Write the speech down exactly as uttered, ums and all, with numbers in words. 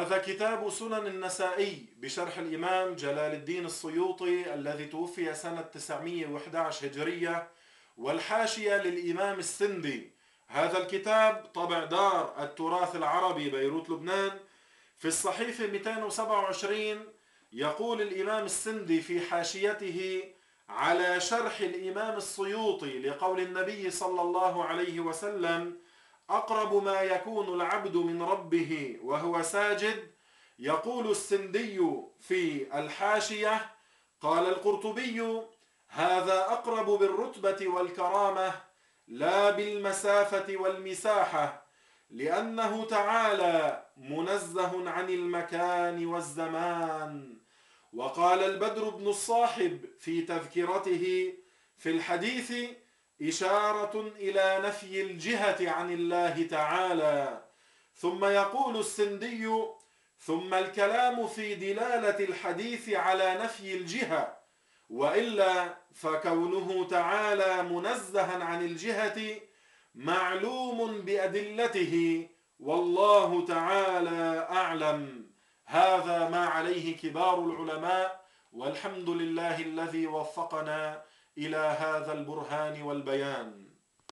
هذا كتاب سنن النسائي بشرح الإمام جلال الدين السيوطي الذي توفي سنة تسعمئة وإحدى عشر هجرية، والحاشية للإمام السندي. هذا الكتاب طبع دار التراث العربي بيروت لبنان. في الصحيفة مئتين وسبعة وعشرين يقول الإمام السندي في حاشيته على شرح الإمام السيوطي لقول النبي صلى الله عليه وسلم: أقرب ما يكون العبد من ربه وهو ساجد. يقول السندي في الحاشية: قال القرطبي: هذا أقرب بالرتبة والكرامة لا بالمسافة والمساحة، لأنه تعالى منزه عن المكان والزمان. وقال البدر بن الصاحب في تذكرته في الحديث إشارة إلى نفي الجهة عن الله تعالى. ثم يقول السندي: ثم الكلام في دلالة الحديث على نفي الجهة، وإلا فكونه تعالى منزها عن الجهة معلوم بأدلته، والله تعالى أعلم. هذا ما عليه كبار العلماء، والحمد لله الذي وفقنا إلى هذا البرهان والبيان.